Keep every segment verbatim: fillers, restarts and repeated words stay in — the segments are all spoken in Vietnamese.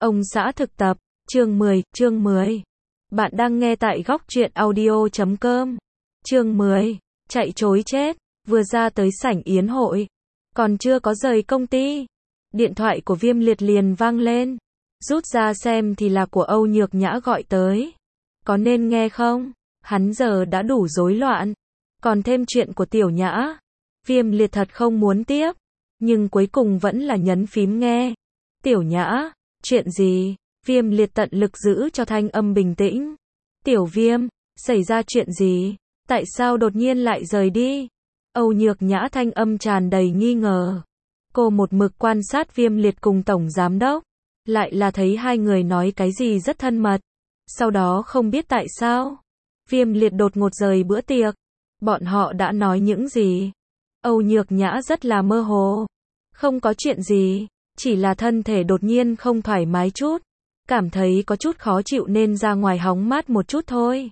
Ông xã thực tập, chương mười, chương mười. Bạn đang nghe tại góc truyện audio chấm com. Chương mười, chạy trối chết, vừa ra tới sảnh yến hội, còn chưa có rời công ty. Điện thoại của Viêm Liệt liền vang lên. Rút ra xem thì là của Âu Nhược Nhã gọi tới. Có nên nghe không? Hắn giờ đã đủ rối loạn. Còn thêm chuyện của Tiểu Nhã. Viêm Liệt thật không muốn tiếp, nhưng cuối cùng vẫn là nhấn phím nghe. Tiểu Nhã, chuyện gì? Viêm Liệt tận lực giữ cho thanh âm bình tĩnh. Tiểu Viêm, xảy ra chuyện gì? Tại sao đột nhiên lại rời đi? Âu Nhược Nhã thanh âm tràn đầy nghi ngờ. Cô một mực quan sát Viêm Liệt cùng Tổng Giám Đốc. Lại là thấy hai người nói cái gì rất thân mật. Sau đó không biết tại sao Viêm Liệt đột ngột rời bữa tiệc. Bọn họ đã nói những gì? Âu Nhược Nhã rất là mơ hồ. Không có chuyện gì, chỉ là thân thể đột nhiên không thoải mái chút. Cảm thấy có chút khó chịu nên ra ngoài hóng mát một chút thôi.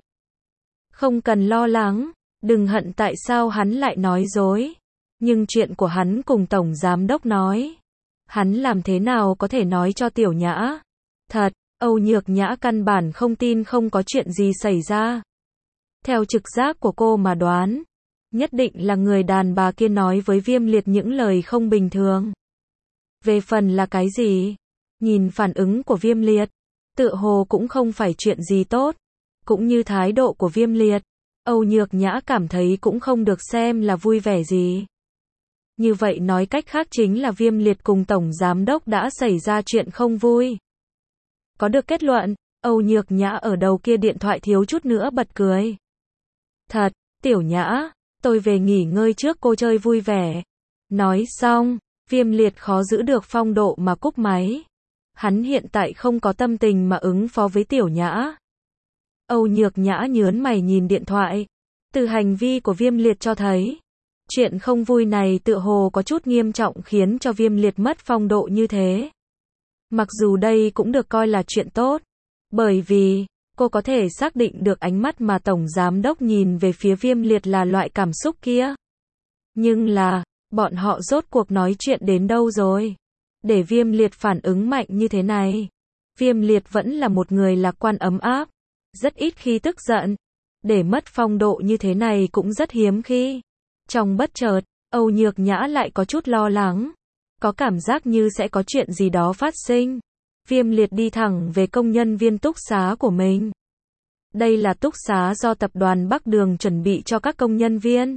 Không cần lo lắng, đừng hận tại sao hắn lại nói dối. Nhưng chuyện của hắn cùng Tổng Giám Đốc nói, hắn làm thế nào có thể nói cho Tiểu Nhã? Thật, Âu Nhược Nhã căn bản không tin không có chuyện gì xảy ra. Theo trực giác của cô mà đoán, nhất định là người đàn bà kia nói với Viêm Liệt những lời không bình thường. Về phần là cái gì? Nhìn phản ứng của Viêm Liệt, tựa hồ cũng không phải chuyện gì tốt. Cũng như thái độ của Viêm Liệt, Âu Nhược Nhã cảm thấy cũng không được xem là vui vẻ gì. Như vậy nói cách khác chính là Viêm Liệt cùng Tổng Giám Đốc đã xảy ra chuyện không vui. Có được kết luận, Âu Nhược Nhã ở đầu kia điện thoại thiếu chút nữa bật cười. Thật, Tiểu Nhã, tôi về nghỉ ngơi trước, cô chơi vui vẻ. Nói xong, Viêm Liệt khó giữ được phong độ mà cúp máy. Hắn hiện tại không có tâm tình mà ứng phó với Tiểu Nhã. Âu Nhược Nhã nhớn mày nhìn điện thoại. Từ hành vi của Viêm Liệt cho thấy, chuyện không vui này tựa hồ có chút nghiêm trọng khiến cho Viêm Liệt mất phong độ như thế. Mặc dù đây cũng được coi là chuyện tốt, bởi vì cô có thể xác định được ánh mắt mà Tổng Giám Đốc nhìn về phía Viêm Liệt là loại cảm xúc kia. Nhưng là, bọn họ rốt cuộc nói chuyện đến đâu rồi? Để Viêm Liệt phản ứng mạnh như thế này. Viêm Liệt vẫn là một người lạc quan ấm áp, rất ít khi tức giận. Để mất phong độ như thế này cũng rất hiếm khi. Trong bất chợt, Âu Nhược Nhã lại có chút lo lắng. Có cảm giác như sẽ có chuyện gì đó phát sinh. Viêm Liệt đi thẳng về công nhân viên túc xá của mình. Đây là túc xá do tập đoàn Bắc Đường chuẩn bị cho các công nhân viên.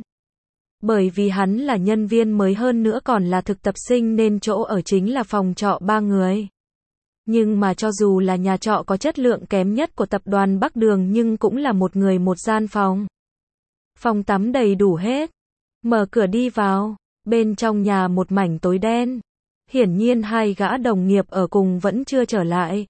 Bởi vì hắn là nhân viên mới hơn nữa còn là thực tập sinh nên chỗ ở chính là phòng trọ ba người. Nhưng mà cho dù là nhà trọ có chất lượng kém nhất của tập đoàn Bắc Đường nhưng cũng là một người một gian phòng. Phòng tắm đầy đủ hết. Mở cửa đi vào, bên trong nhà một mảnh tối đen. Hiển nhiên hai gã đồng nghiệp ở cùng vẫn chưa trở lại.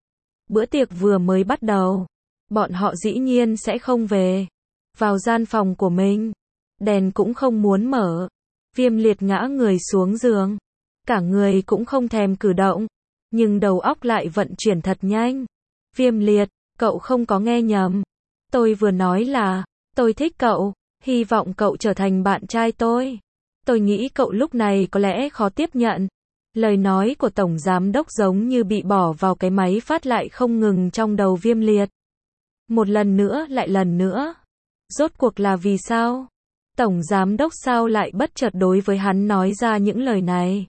Bữa tiệc vừa mới bắt đầu, bọn họ dĩ nhiên sẽ không về. Vào gian phòng của mình, đèn cũng không muốn mở. Viêm Liệt ngã người xuống giường, cả người cũng không thèm cử động, nhưng đầu óc lại vận chuyển thật nhanh. Viêm Liệt, cậu không có nghe nhầm. Tôi vừa nói là, tôi thích cậu, hy vọng cậu trở thành bạn trai tôi. Tôi nghĩ cậu lúc này có lẽ khó tiếp nhận. Lời nói của Tổng Giám Đốc giống như bị bỏ vào cái máy phát lại không ngừng trong đầu Viêm Liệt. Một lần nữa lại lần nữa. Rốt cuộc là vì sao? Tổng Giám Đốc sao lại bất chợt đối với hắn nói ra những lời này?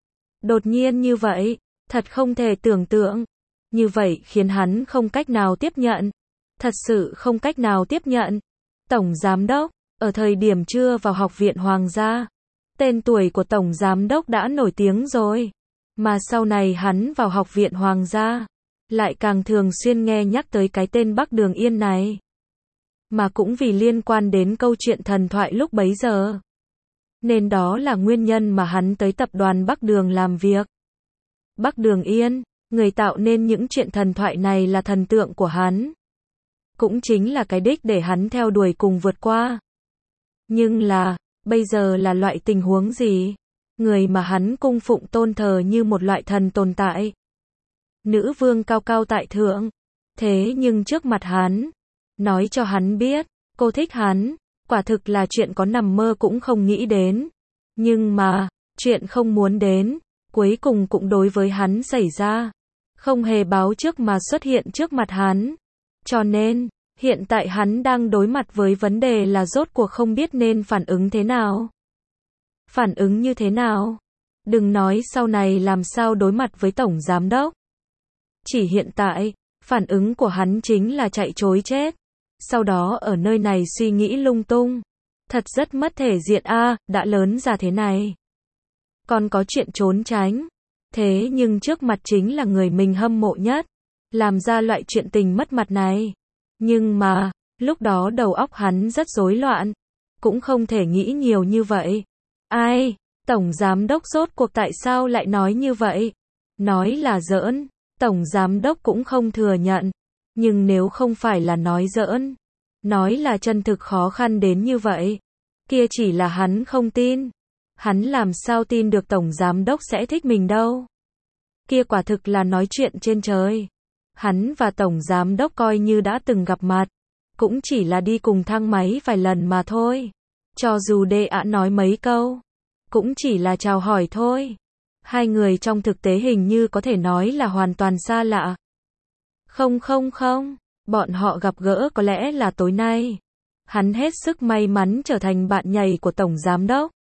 Đột nhiên như vậy, thật không thể tưởng tượng. Như vậy khiến hắn không cách nào tiếp nhận. Thật sự không cách nào tiếp nhận. Tổng Giám Đốc, ở thời điểm chưa vào học viện Hoàng gia, tên tuổi của Tổng Giám Đốc đã nổi tiếng rồi. Mà sau này hắn vào học viện Hoàng gia, lại càng thường xuyên nghe nhắc tới cái tên Bắc Đường Yên này. Mà cũng vì liên quan đến câu chuyện thần thoại lúc bấy giờ. Nên đó là nguyên nhân mà hắn tới tập đoàn Bắc Đường làm việc. Bắc Đường Yên, người tạo nên những chuyện thần thoại này là thần tượng của hắn. Cũng chính là cái đích để hắn theo đuổi cùng vượt qua. Nhưng là, bây giờ là loại tình huống gì? Người mà hắn cung phụng tôn thờ như một loại thần tồn tại. Nữ vương cao cao tại thượng. Thế nhưng trước mặt hắn, nói cho hắn biết, cô thích hắn, quả thực là chuyện có nằm mơ cũng không nghĩ đến. Nhưng mà, chuyện không muốn đến, cuối cùng cũng đối với hắn xảy ra. không hề báo trước mà xuất hiện trước mặt hắn. Cho nên, hiện tại hắn đang đối mặt với vấn đề là rốt cuộc không biết nên phản ứng thế nào. Phản ứng như thế nào? Đừng nói sau này làm sao đối mặt với tổng giám đốc. Chỉ hiện tại, phản ứng của hắn chính là chạy trối chết. Sau đó ở nơi này suy nghĩ lung tung. Thật rất mất thể diện a, đã lớn ra thế này. Còn có chuyện trốn tránh. Thế nhưng trước mặt chính là người mình hâm mộ nhất. Làm ra loại chuyện tình mất mặt này. Nhưng mà, lúc đó đầu óc hắn rất rối loạn. Cũng không thể nghĩ nhiều như vậy. Ai, tổng giám đốc rốt cuộc tại sao lại nói như vậy? Nói là giỡn, tổng giám đốc cũng không thừa nhận. Nhưng nếu không phải là nói giỡn, nói là chân thực khó khăn đến như vậy, kia chỉ là hắn không tin. Hắn làm sao tin được tổng giám đốc sẽ thích mình đâu. Kia quả thực là nói chuyện trên trời. Hắn và tổng giám đốc coi như đã từng gặp mặt, cũng chỉ là đi cùng thang máy vài lần mà thôi. Cho dù đệ ạ nói mấy câu, cũng chỉ là chào hỏi thôi. Hai người trong thực tế hình như có thể nói là hoàn toàn xa lạ. Không không không, bọn họ gặp gỡ có lẽ là tối nay. Hắn hết sức may mắn trở thành bạn nhảy của tổng giám đốc.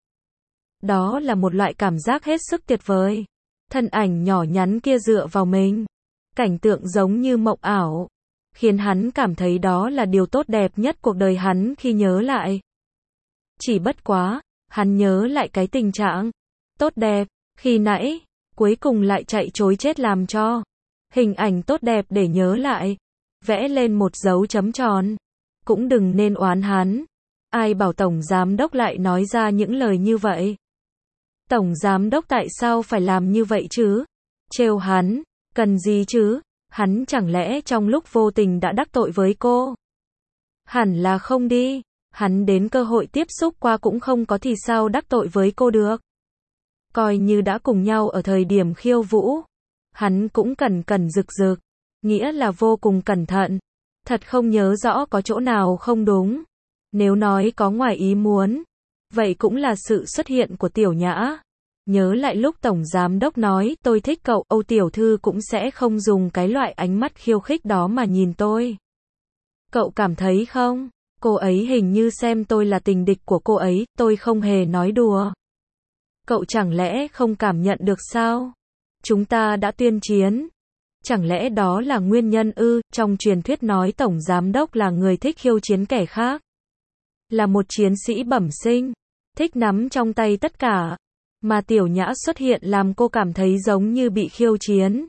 Đó là một loại cảm giác hết sức tuyệt vời. Thân ảnh nhỏ nhắn kia dựa vào mình. Cảnh tượng giống như mộng ảo. Khiến hắn cảm thấy đó là điều tốt đẹp nhất cuộc đời hắn khi nhớ lại. Chỉ bất quá, hắn nhớ lại cái tình trạng tốt đẹp khi nãy, cuối cùng lại chạy trối chết làm cho hình ảnh tốt đẹp để nhớ lại. Vẽ lên một dấu chấm tròn. Cũng đừng nên oán hắn. Ai bảo tổng giám đốc lại nói ra những lời như vậy. Tổng giám đốc tại sao phải làm như vậy chứ? Trêu hắn, cần gì chứ? Hắn chẳng lẽ trong lúc vô tình đã đắc tội với cô? Hẳn là không đi. Hắn đến cơ hội tiếp xúc qua cũng không có thì sao đắc tội với cô được. Coi như đã cùng nhau ở thời điểm khiêu vũ. Hắn cũng cẩn cẩn rực rực. Nghĩa là vô cùng cẩn thận. Thật không nhớ rõ có chỗ nào không đúng. Nếu nói có ngoài ý muốn, vậy cũng là sự xuất hiện của Tiểu Nhã. Nhớ lại lúc tổng giám đốc nói tôi thích cậu, Âu tiểu thư cũng sẽ không dùng cái loại ánh mắt khiêu khích đó mà nhìn tôi. Cậu cảm thấy không? Cô ấy hình như xem tôi là tình địch của cô ấy, tôi không hề nói đùa. Cậu chẳng lẽ không cảm nhận được sao? Chúng ta đã tuyên chiến. Chẳng lẽ đó là nguyên nhân ư? Trong truyền thuyết nói tổng giám đốc là người thích khiêu chiến kẻ khác. Là một chiến sĩ bẩm sinh. Thích nắm trong tay tất cả. Mà Tiểu Nhã xuất hiện làm cô cảm thấy giống như bị khiêu chiến.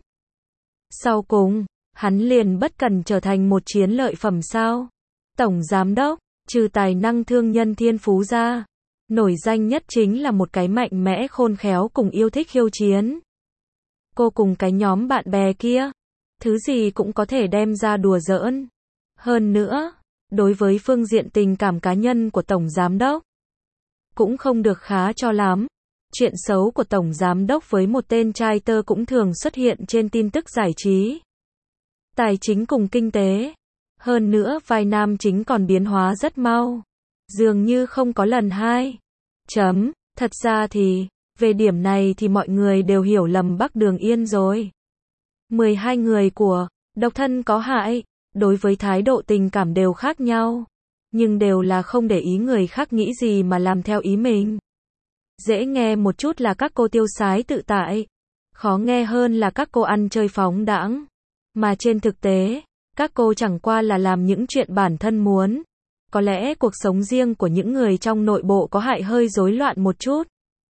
Sau cùng, hắn liền bất cần trở thành một chiến lợi phẩm sao? Tổng giám đốc, trừ tài năng thương nhân thiên phú ra, nổi danh nhất chính là một cái mạnh mẽ khôn khéo cùng yêu thích khiêu chiến. Cô cùng cái nhóm bạn bè kia, thứ gì cũng có thể đem ra đùa giỡn. Hơn nữa, đối với phương diện tình cảm cá nhân của tổng giám đốc, cũng không được khá cho lắm. Chuyện xấu của tổng giám đốc với một tên trai tơ cũng thường xuất hiện trên tin tức giải trí, tài chính cùng kinh tế. Hơn nữa vai nam chính còn biến hóa rất mau. Dường như không có lần hai. Chấm, thật ra thì, về điểm này thì mọi người đều hiểu lầm Bắc Đường Yên rồi. mười hai người của độc thân có hại, đối với thái độ tình cảm đều khác nhau. Nhưng đều là không để ý người khác nghĩ gì mà làm theo ý mình. Dễ nghe một chút là các cô tiêu sái tự tại. Khó nghe hơn là các cô ăn chơi phóng đãng. Mà trên thực tế, các cô chẳng qua là làm những chuyện bản thân muốn. Có lẽ cuộc sống riêng của những người trong nội bộ có hại hơi rối loạn một chút.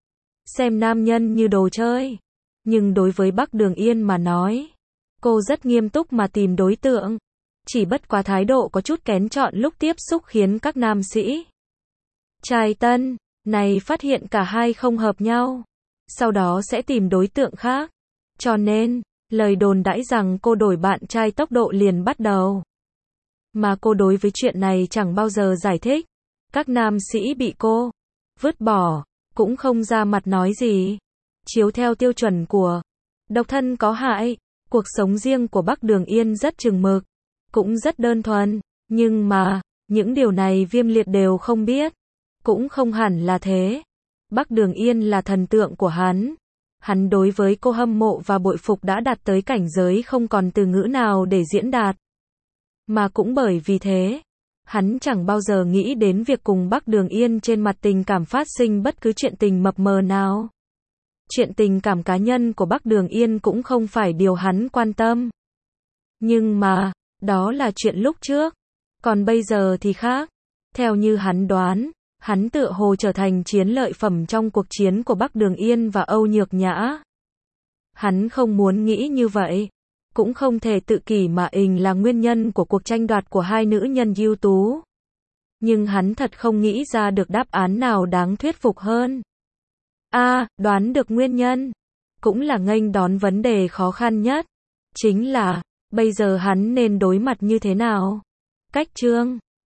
Xem nam nhân như đồ chơi. Nhưng đối với Bắc Đường Yên mà nói, cô rất nghiêm túc mà tìm đối tượng. Chỉ bất quá thái độ có chút kén chọn lúc tiếp xúc khiến các nam sĩ trai tân này phát hiện cả hai không hợp nhau. Sau đó sẽ tìm đối tượng khác. Cho nên, lời đồn đãi rằng cô đổi bạn trai tốc độ liền bắt đầu. Mà cô đối với chuyện này chẳng bao giờ giải thích. Các nam sĩ bị cô vứt bỏ, cũng không ra mặt nói gì. Chiếu theo tiêu chuẩn của độc thân có hại, cuộc sống riêng của Bắc Đường Yên rất chừng mực, cũng rất đơn thuần. Nhưng mà, những điều này Viêm Liệt đều không biết. Cũng không hẳn là thế. Bắc Đường Yên là thần tượng của hắn. Hắn đối với cô hâm mộ và bội phục đã đạt tới cảnh giới không còn từ ngữ nào để diễn đạt. Mà cũng bởi vì thế, hắn chẳng bao giờ nghĩ đến việc cùng Bắc Đường Yên trên mặt tình cảm phát sinh bất cứ chuyện tình mập mờ nào. Chuyện tình cảm cá nhân của Bắc Đường Yên cũng không phải điều hắn quan tâm. Nhưng mà, đó là chuyện lúc trước. Còn bây giờ thì khác. Theo như hắn đoán, hắn tựa hồ trở thành chiến lợi phẩm trong cuộc chiến của Bắc Đường Yên và Âu Nhược Nhã. Hắn không muốn nghĩ như vậy. Cũng không thể tự kỷ mà ình là nguyên nhân của cuộc tranh đoạt của hai nữ nhân ưu tú. Nhưng hắn thật không nghĩ ra được đáp án nào đáng thuyết phục hơn. A, à, đoán được nguyên nhân. Cũng là nghênh đón vấn đề khó khăn nhất. Chính là, bây giờ hắn nên đối mặt như thế nào? Cách chương